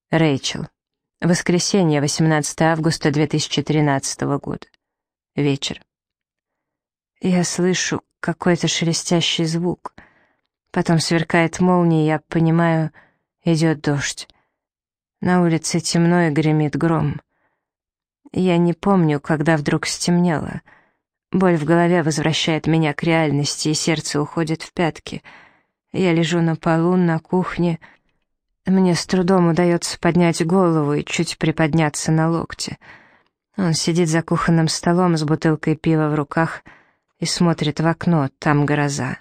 Рэйчел. Воскресенье, 18 августа 2013 года. Вечер. Я слышу какой-то шелестящий звук. Потом сверкает молния, и я понимаю, идет дождь. На улице темно и гремит гром. Я не помню, когда вдруг стемнело. Боль в голове возвращает меня к реальности, и сердце уходит в пятки. Я лежу на полу, на кухне. Мне с трудом удается поднять голову и чуть приподняться на локте. Он сидит за кухонным столом с бутылкой пива в руках и смотрит в окно, там гроза.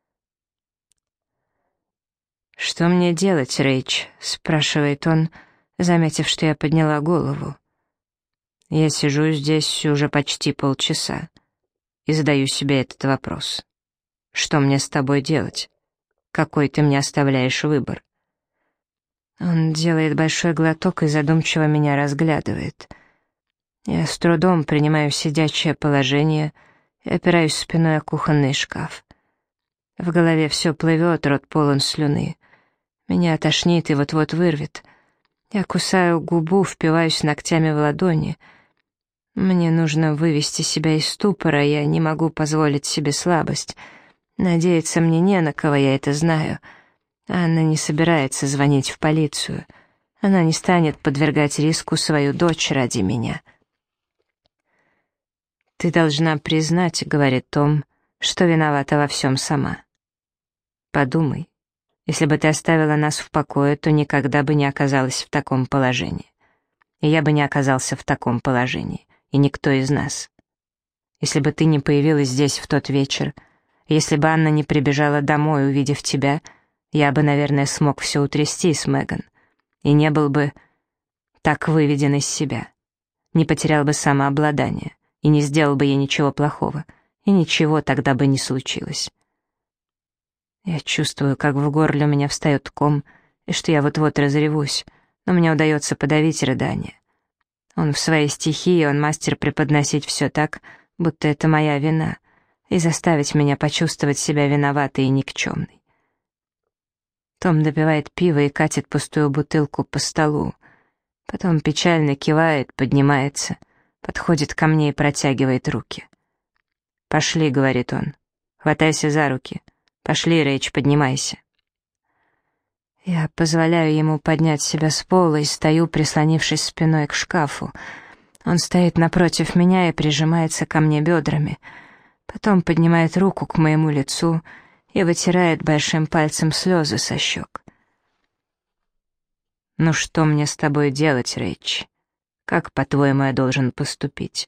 «Что мне делать, Рэйч?» — спрашивает он, заметив, что я подняла голову. Я сижу здесь уже почти полчаса и задаю себе этот вопрос. Что мне с тобой делать? Какой ты мне оставляешь выбор? Он делает большой глоток и задумчиво меня разглядывает. Я с трудом принимаю сидячее положение и опираюсь спиной о кухонный шкаф. В голове все плывет, рот полон слюны. Меня тошнит и вот-вот вырвет. Я кусаю губу, впиваюсь ногтями в ладони. Мне нужно вывести себя из ступора, я не могу позволить себе слабость. Надеяться мне не на кого, я это знаю. Анна не собирается звонить в полицию. Она не станет подвергать риску свою дочь ради меня. «Ты должна признать, — говорит Том, — что виновата во всем сама. Подумай, если бы ты оставила нас в покое, то никогда бы не оказалась в таком положении. И я бы не оказался в таком положении, и никто из нас. Если бы ты не появилась здесь в тот вечер, если бы Анна не прибежала домой, увидев тебя, я бы, наверное, смог все утрясти с Меган, и не был бы так выведен из себя, не потерял бы самообладание, и не сделал бы ей ничего плохого, и ничего тогда бы не случилось. Я чувствую, как в горле у меня встает ком, и что я вот-вот разревусь, но мне удается подавить рыдание. Он в своей стихии, он мастер преподносить все так, будто это моя вина, и заставить меня почувствовать себя виноватой и никчемной. Том допивает пиво и катит пустую бутылку по столу. Потом печально кивает, поднимается, подходит ко мне и протягивает руки. «Пошли», — говорит он, — «хватайся за руки. Пошли, Рэйч, поднимайся». Я позволяю ему поднять себя с пола и стою, прислонившись спиной к шкафу. Он стоит напротив меня и прижимается ко мне бедрами. Потом поднимает руку к моему лицу и вытирает большим пальцем слезы со щек. «Ну что мне с тобой делать, Рэйч? Как, по-твоему, я должен поступить?»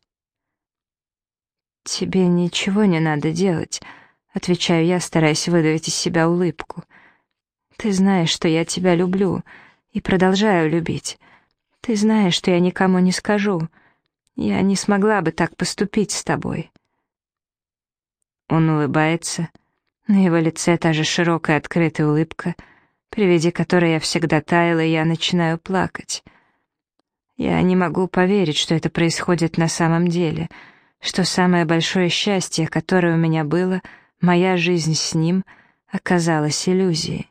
«Тебе ничего не надо делать», — отвечаю я, стараясь выдавить из себя улыбку. «Ты знаешь, что я тебя люблю и продолжаю любить. Ты знаешь, что я никому не скажу. Я не смогла бы так поступить с тобой». Он улыбается. На его лице та же широкая открытая улыбка, при виде которой я всегда таяла, и я начинаю плакать. Я не могу поверить, что это происходит на самом деле, что самое большое счастье, которое у меня было, моя жизнь с ним, оказалась иллюзией.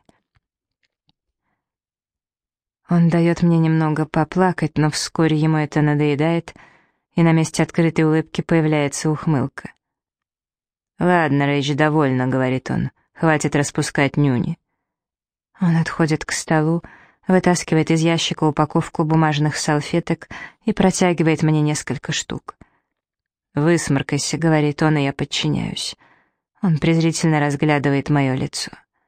Он дает мне немного поплакать, но вскоре ему это надоедает, и на месте открытой улыбки появляется ухмылка. «Ладно, Рэйч, довольно», — говорит он, — «хватит распускать нюни». Он отходит к столу, вытаскивает из ящика упаковку бумажных салфеток и протягивает мне несколько штук. «Высморкайся», — говорит он, и я подчиняюсь. Он презрительно разглядывает мое лицо.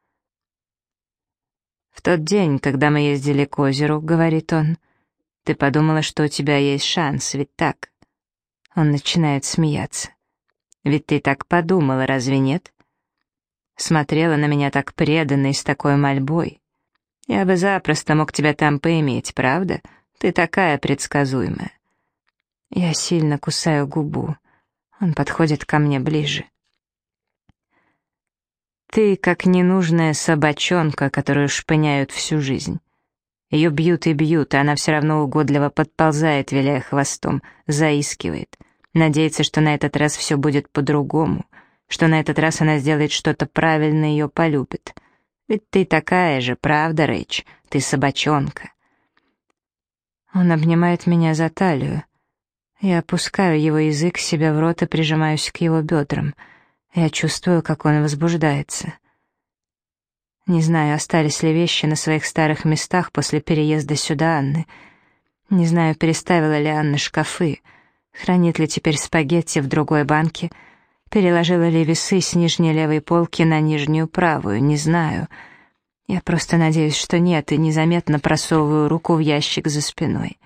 «В тот день, когда мы ездили к озеру, — говорит он, — ты подумала, что у тебя есть шанс, ведь так?» Он начинает смеяться. «Ведь ты так подумала, разве нет? Смотрела на меня так преданно и с такой мольбой. Я бы запросто мог тебя там поиметь, правда? Ты такая предсказуемая». Я сильно кусаю губу. Он подходит ко мне ближе. «Ты как ненужная собачонка, которую шпыняют всю жизнь. Ее бьют и бьют, а она все равно угодливо подползает, виляя хвостом, заискивает. Надеется, что на этот раз все будет по-другому, что на этот раз она сделает что-то правильно и ее полюбит. Ведь ты такая же, правда, Рэйч? Ты собачонка. Он обнимает меня за талию. Я опускаю его язык себе в рот и прижимаюсь к его бедрам. Я чувствую, как он возбуждается. Не знаю, остались ли вещи на своих старых местах после переезда сюда Анны. Не знаю, переставила ли Анна шкафы, хранит ли теперь спагетти в другой банке, переложила ли весы с нижней левой полки на нижнюю правую, не знаю. Я просто надеюсь, что нет, и незаметно просовываю руку в ящик за спиной.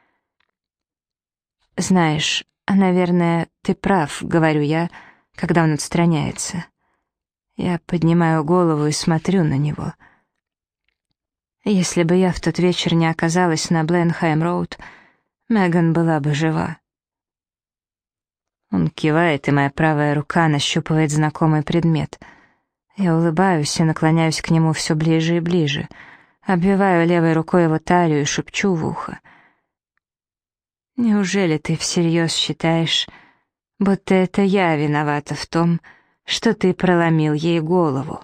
«Знаешь, наверное, ты прав», — говорю я, когда он отстраняется. Я поднимаю голову и смотрю на него. Если бы я в тот вечер не оказалась на Бленхайм-роуд, Меган была бы жива. Он кивает, и моя правая рука нащупывает знакомый предмет. Я улыбаюсь и наклоняюсь к нему все ближе и ближе, обвиваю левой рукой его талию и шепчу в ухо. «Неужели ты всерьез считаешь, будто это я виновата в том, что ты проломил ей голову?»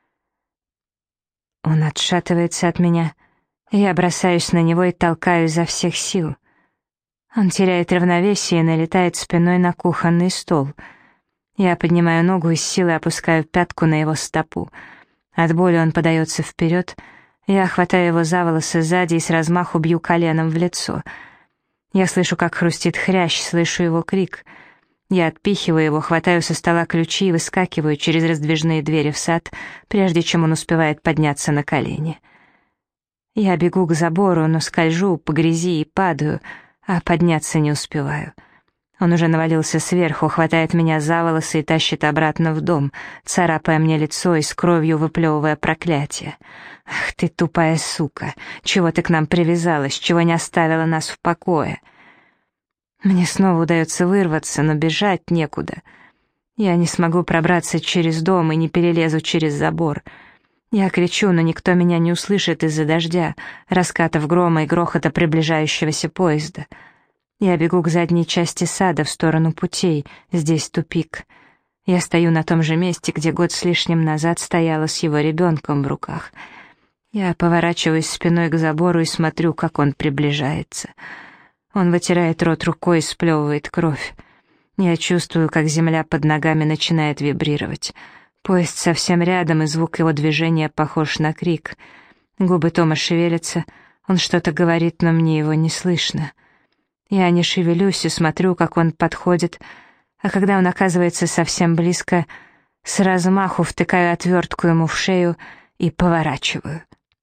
Он отшатывается от меня, я бросаюсь на него и толкаю изо всех сил. Он теряет равновесие и налетает спиной на кухонный стол. Я поднимаю ногу и с силой опускаю пятку на его стопу. От боли он подается вперед, я хватаю его за волосы сзади и с размаху бью коленом в лицо. Я слышу, как хрустит хрящ, слышу его крик. Я отпихиваю его, хватаю со стола ключи и выскакиваю через раздвижные двери в сад, прежде чем он успевает подняться на колени. Я бегу к забору, но скольжу по грязи и падаю, а подняться не успеваю. Он уже навалился сверху, хватает меня за волосы и тащит обратно в дом, царапая мне лицо и с кровью выплевывая проклятие. «Ах ты, тупая сука! Чего ты к нам привязалась, чего не оставила нас в покое?» Мне снова удается вырваться, но бежать некуда. Я не смогу пробраться через дом и не перелезу через забор. Я кричу, но никто меня не услышит из-за дождя, раскатов грома и грохота приближающегося поезда. Я бегу к задней части сада в сторону путей, здесь тупик. Я стою на том же месте, где год с лишним назад стояла с его ребенком в руках. Я поворачиваюсь спиной к забору и смотрю, как он приближается. Он вытирает рот рукой и сплевывает кровь. Я чувствую, как земля под ногами начинает вибрировать. Поезд совсем рядом, и звук его движения похож на крик. Губы Тома шевелятся, он что-то говорит, но мне его не слышно. Я не шевелюсь и смотрю, как он подходит, а когда он оказывается совсем близко, с размаху втыкаю отвертку ему в шею и поворачиваю.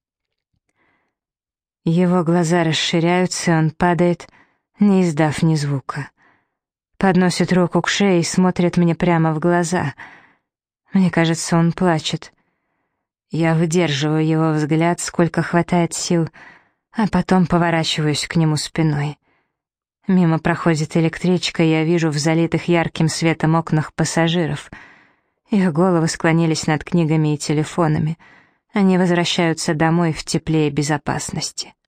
Его глаза расширяются, и он падает, не издав ни звука. Подносит руку к шее и смотрит мне прямо в глаза. Мне кажется, он плачет. Я выдерживаю его взгляд, сколько хватает сил, а потом поворачиваюсь к нему спиной. Мимо проходит электричка, и я вижу в залитых ярким светом окнах пассажиров. Их головы склонились над книгами и телефонами. Они возвращаются домой в тепле и безопасности.